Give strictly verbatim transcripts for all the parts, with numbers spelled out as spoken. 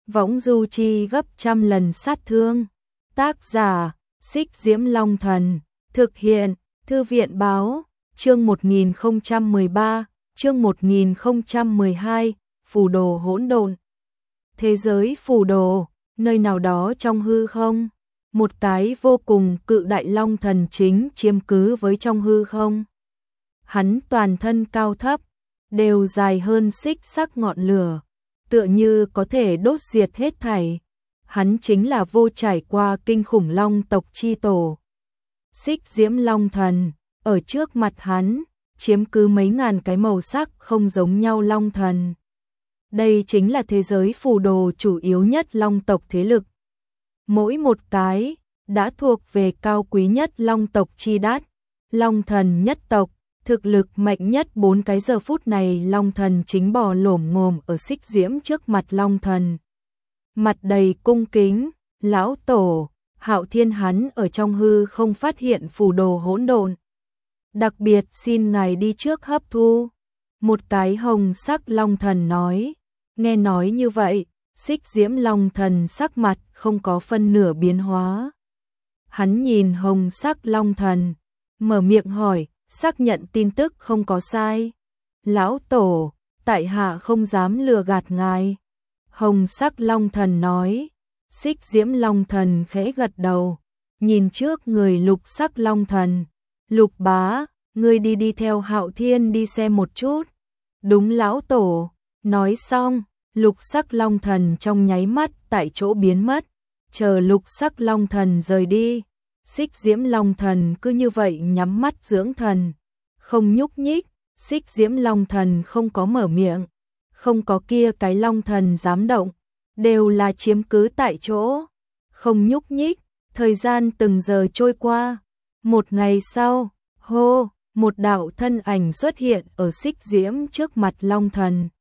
võng du chi gấp trăm lần sát thương. Tác giả, Xích Diễm Long Thần, thực hiện, Thư viện báo, chương một nghìn không trăm mười ba, chương một nghìn không trăm mười hai, phù đồ hỗn độn. Thế giới phù đồ, nơi nào đó trong hư không, một cái vô cùng cự đại long thần chính chiếm cứ với trong hư không. Hắn toàn thân cao thấp, đều dài hơn xích sắc ngọn lửa, tựa như có thể đốt diệt hết thảy. Hắn chính là vô trải qua kinh khủng long tộc chi tổ. Xích Diễm Long Thần, ở trước mặt hắn, chiếm cứ mấy ngàn cái màu sắc không giống nhau long thần. Đây chính là thế giới phù đồ chủ yếu nhất long tộc thế lực. Mỗi một cái, đã thuộc về cao quý nhất long tộc chi đát, long thần nhất tộc. Thực lực mạnh nhất bốn cái giờ phút này long thần chính bò lổm ngồm ở Xích Diễm trước mặt long thần. Mặt đầy cung kính, lão tổ, Hạo Thiên hắn ở trong hư không phát hiện phù đồ hỗn độn. Đặc biệt xin ngài đi trước hấp thu. Một cái hồng sắc long thần nói, nghe nói như vậy, Xích Diễm Long Thần sắc mặt không có phân nửa biến hóa. Hắn nhìn hồng sắc long thần, mở miệng hỏi, xác nhận tin tức không có sai. Lão tổ, tại hạ không dám lừa gạt ngài. Hồng sắc long thần nói. Xích Diễm Long Thần khẽ gật đầu, nhìn trước người lục sắc long thần. Lục bá, ngươi đi đi theo Hạo Thiên đi xem một chút. Đúng lão tổ. Nói xong, lục sắc long thần trong nháy mắt tại chỗ biến mất. Chờ lục sắc long thần rời đi, Xích Diễm Long Thần cứ như vậy nhắm mắt dưỡng thần, không nhúc nhích. Xích Diễm Long Thần không có mở miệng, không có kia cái long thần dám động, đều là chiếm cứ tại chỗ, không nhúc nhích. Thời gian từng giờ trôi qua, một ngày sau, hô, một đạo thân ảnh xuất hiện ở Xích Diễm trước mặt long thần.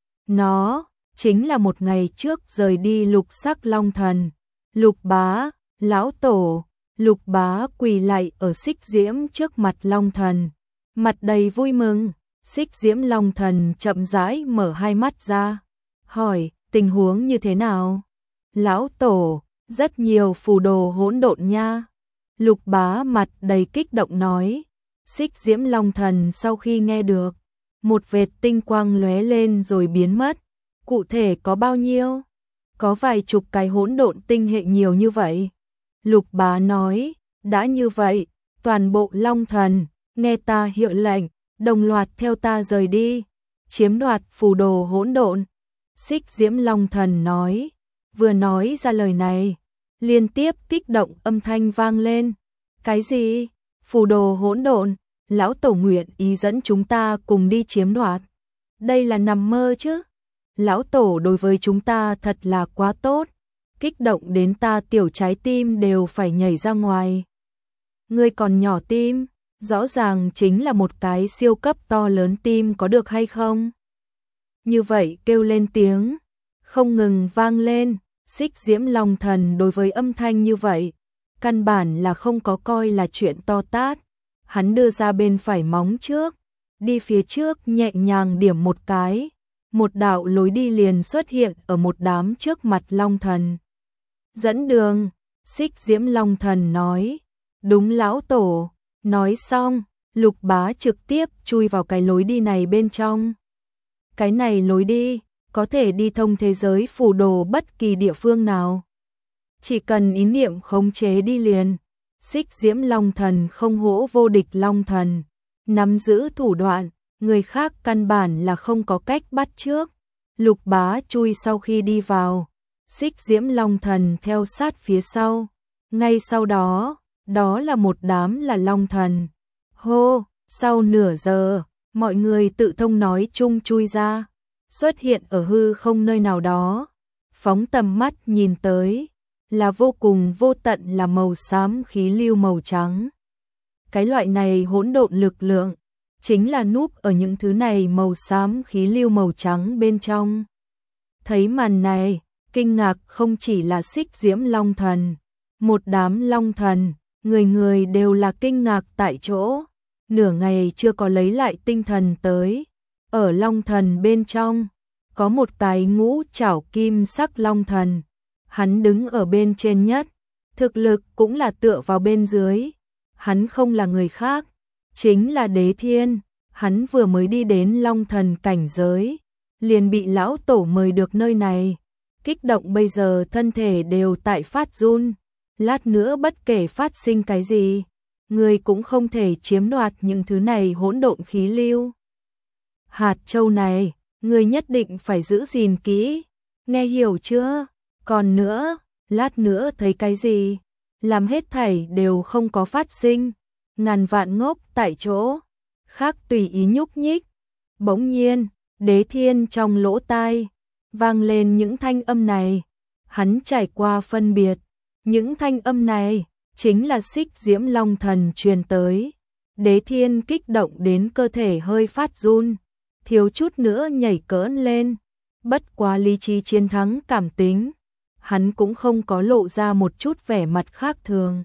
Nó chính là một ngày trước rời đi lục sắc long thần. Lục bá, lão tổ. Lục bá quỳ lạy ở Xích Diễm trước mặt long thần, mặt đầy vui mừng. Xích Diễm Long Thần chậm rãi mở hai mắt ra, hỏi, tình huống như thế nào? Lão tổ, rất nhiều phù đồ hỗn độn nha. Lục bá mặt đầy kích động nói. Xích Diễm Long Thần sau khi nghe được, một vệt tinh quang lóe lên rồi biến mất. Cụ thể có bao nhiêu? Có vài chục cái hỗn độn tinh hệ nhiều như vậy. Lục bá nói, đã như vậy, toàn bộ long thần, nghe ta hiệu lệnh, đồng loạt theo ta rời đi, chiếm đoạt phù đồ hỗn độn. Xích Diễm Long Thần nói, vừa nói ra lời này, liên tiếp kích động âm thanh vang lên. Cái gì? Phù đồ hỗn độn? Lão tổ nguyện ý dẫn chúng ta cùng đi chiếm đoạt. Đây là nằm mơ chứ? Lão tổ đối với chúng ta thật là quá tốt, kích động đến ta tiểu trái tim đều phải nhảy ra ngoài. Ngươi còn nhỏ tim, rõ ràng chính là một cái siêu cấp to lớn tim có được hay không? Như vậy kêu lên tiếng, không ngừng vang lên. Xích Diễm Long Thần đối với âm thanh như vậy, căn bản là không có coi là chuyện to tát. Hắn đưa ra bên phải móng trước, đi phía trước nhẹ nhàng điểm một cái, một đạo lối đi liền xuất hiện ở một đám trước mặt Long Thần. Dẫn đường, Xích Diễm Long Thần nói. Đúng lão tổ. Nói xong, lục bá trực tiếp chui vào cái lối đi này bên trong. Cái này lối đi, có thể đi thông thế giới phù đồ bất kỳ địa phương nào. Chỉ cần ý niệm khống chế đi liền. Xích Diễm Long Thần không hổ vô địch Long Thần, nắm giữ thủ đoạn, người khác căn bản là không có cách bắt trước. Lục bá chui sau khi đi vào, Xích Diễm Long Thần theo sát phía sau. Ngay sau đó, đó là một đám là long thần. Hô, sau nửa giờ, mọi người tự thông nói chung chui ra, xuất hiện ở hư không nơi nào đó. Phóng tầm mắt nhìn tới, là vô cùng vô tận là màu xám khí lưu màu trắng. Cái loại này hỗn độn lực lượng, chính là núp ở những thứ này màu xám khí lưu màu trắng bên trong. Thấy màn này, kinh ngạc không chỉ là Xích Diễm Long Thần, một đám long thần, người người đều là kinh ngạc tại chỗ, nửa ngày chưa có lấy lại tinh thần tới. Ở long thần bên trong, có một cái ngũ trảo kim sắc long thần, hắn đứng ở bên trên nhất, thực lực cũng là tựa vào bên dưới, hắn không là người khác, chính là Đế Thiên, hắn vừa mới đi đến long thần cảnh giới, liền bị lão tổ mời được nơi này, kích động bây giờ thân thể đều tại phát run, lát nữa bất kể phát sinh cái gì, người cũng không thể chiếm đoạt những thứ này hỗn độn khí lưu. Hạt châu này, người nhất định phải giữ gìn kỹ, nghe hiểu chưa? Còn nữa, lát nữa thấy cái gì, làm hết thảy đều không có phát sinh, ngàn vạn ngốc tại chỗ, khác tùy ý nhúc nhích. Bỗng nhiên, Đế Thiên trong lỗ tai vang lên những thanh âm này, hắn trải qua phân biệt, những thanh âm này chính là Xích Diễm Long Thần truyền tới. Đế Thiên kích động đến cơ thể hơi phát run, thiếu chút nữa nhảy cỡn lên, bất quá lý trí chiến thắng cảm tính, hắn cũng không có lộ ra một chút vẻ mặt khác thường.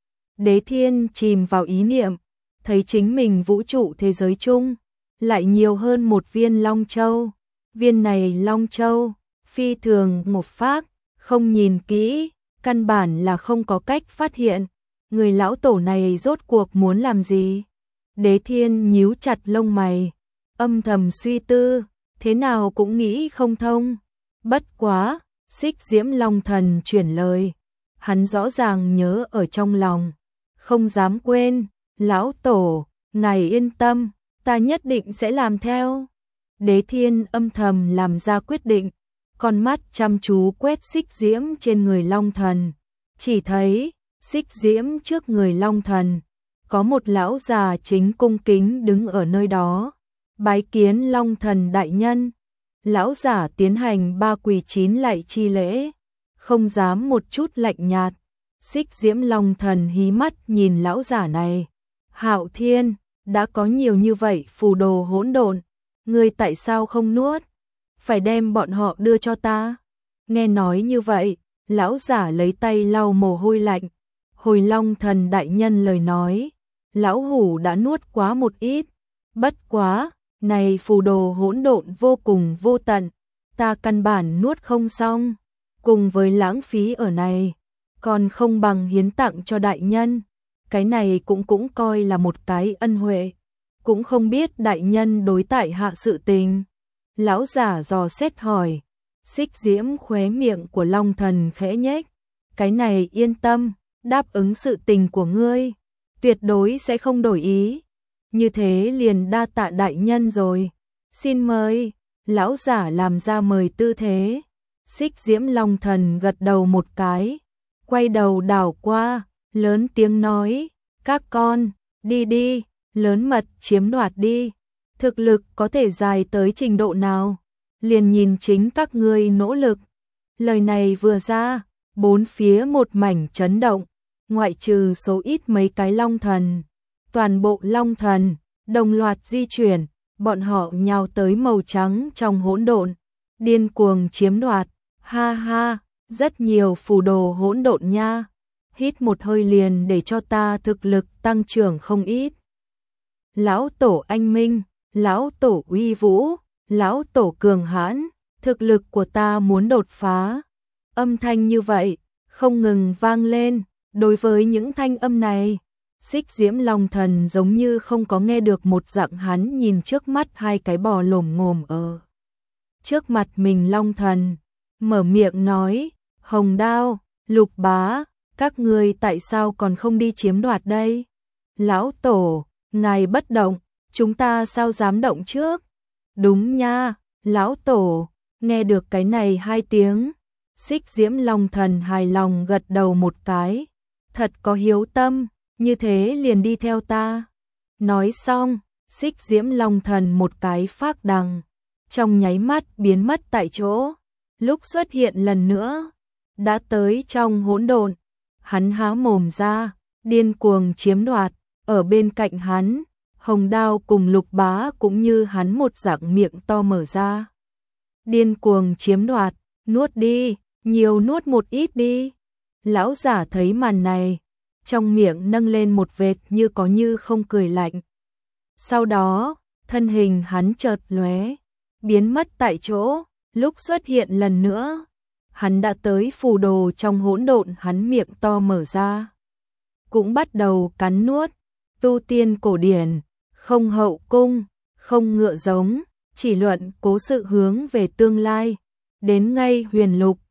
Đế Thiên chìm vào ý niệm, thấy chính mình vũ trụ thế giới chung lại nhiều hơn một viên Long Châu. Viên này Long Châu phi thường một phác, không nhìn kỹ, căn bản là không có cách phát hiện, người lão tổ này rốt cuộc muốn làm gì. Đế Thiên nhíu chặt lông mày, âm thầm suy tư, thế nào cũng nghĩ không thông. Bất quá, Xích Diễm Long Thần chuyển lời, hắn rõ ràng nhớ ở trong lòng, không dám quên. Lão tổ, ngài yên tâm, ta nhất định sẽ làm theo. Đế Thiên âm thầm làm ra quyết định, con mắt chăm chú quét xích diễm trên người Long Thần, chỉ thấy xích diễm trước người Long Thần có một lão già chính cung kính đứng ở nơi đó, bái kiến Long Thần đại nhân. Lão giả tiến hành ba quỳ chín lạy chi lễ, không dám một chút lạnh nhạt. Xích Diễm Long Thần hí mắt nhìn lão giả này. Hạo Thiên, đã có nhiều như vậy phù đồ hỗn độn, ngươi tại sao không nuốt? Phải đem bọn họ đưa cho ta. Nghe nói như vậy, lão giả lấy tay lau mồ hôi lạnh. Hồi Long Thần đại nhân lời nói, lão hủ đã nuốt quá một ít, bất quá, này phù đồ hỗn độn vô cùng vô tận, ta căn bản nuốt không xong, cùng với lãng phí ở này, còn không bằng hiến tặng cho đại nhân. Cái này cũng cũng coi là một cái ân huệ, cũng không biết đại nhân đối tại hạ sự tình. Lão giả dò xét hỏi, xích diễm khóe miệng của Long Thần khẽ nhếch, cái này yên tâm, đáp ứng sự tình của ngươi, tuyệt đối sẽ không đổi ý. Như thế liền đa tạ đại nhân rồi, xin mời. Lão giả làm ra mời tư thế, xích diễm Long Thần gật đầu một cái, quay đầu đảo qua, lớn tiếng nói, các con, đi đi, lớn mật chiếm đoạt đi, thực lực có thể dài tới trình độ nào, liền nhìn chính các ngươi nỗ lực. Lời này vừa ra, bốn phía một mảnh chấn động, ngoại trừ số ít mấy cái Long Thần, toàn bộ Long Thần đồng loạt di chuyển, bọn họ nhào tới màu trắng trong hỗn độn, điên cuồng chiếm đoạt. Ha ha, rất nhiều phù đồ hỗn độn nha. Hít một hơi liền để cho ta thực lực tăng trưởng không ít. Lão tổ anh minh, lão tổ uy vũ, lão tổ cường hãn, thực lực của ta muốn đột phá. Âm thanh như vậy, không ngừng vang lên, đối với những thanh âm này, xích diễm Long Thần giống như không có nghe được một dạng, hắn nhìn trước mắt hai cái bò lồm ngồm ở trước mặt mình Long Thần, mở miệng nói, Hồng Đao, Lục Bá, các ngươi tại sao còn không đi chiếm đoạt đây? Lão tổ, ngài bất động, chúng ta sao dám động trước? Đúng nha, lão tổ, nghe được cái này hai tiếng, xích diễm Long Thần hài lòng gật đầu một cái, thật có hiếu tâm, như thế liền đi theo ta. Nói xong, xích diễm Long Thần một cái phác đằng, trong nháy mắt biến mất tại chỗ, lúc xuất hiện lần nữa, đã tới trong hỗn độn. Hắn há mồm ra, điên cuồng chiếm đoạt, ở bên cạnh hắn, Hồng Đao cùng Lục Bá cũng như hắn một dạng miệng to mở ra. Điên cuồng chiếm đoạt, nuốt đi, nhiều nuốt một ít đi. Lão giả thấy màn này, trong miệng nâng lên một vệt như có như không cười lạnh. Sau đó, thân hình hắn chợt lóe, biến mất tại chỗ, Lúc xuất hiện lần nữa, hắn đã tới phù đồ trong hỗn độn, hắn miệng to mở ra, cũng bắt đầu cắn nuốt. Tu tiên cổ điển, không hậu cung, không ngựa giống, chỉ luận cố sự hướng về tương lai. Đến ngay huyền lục,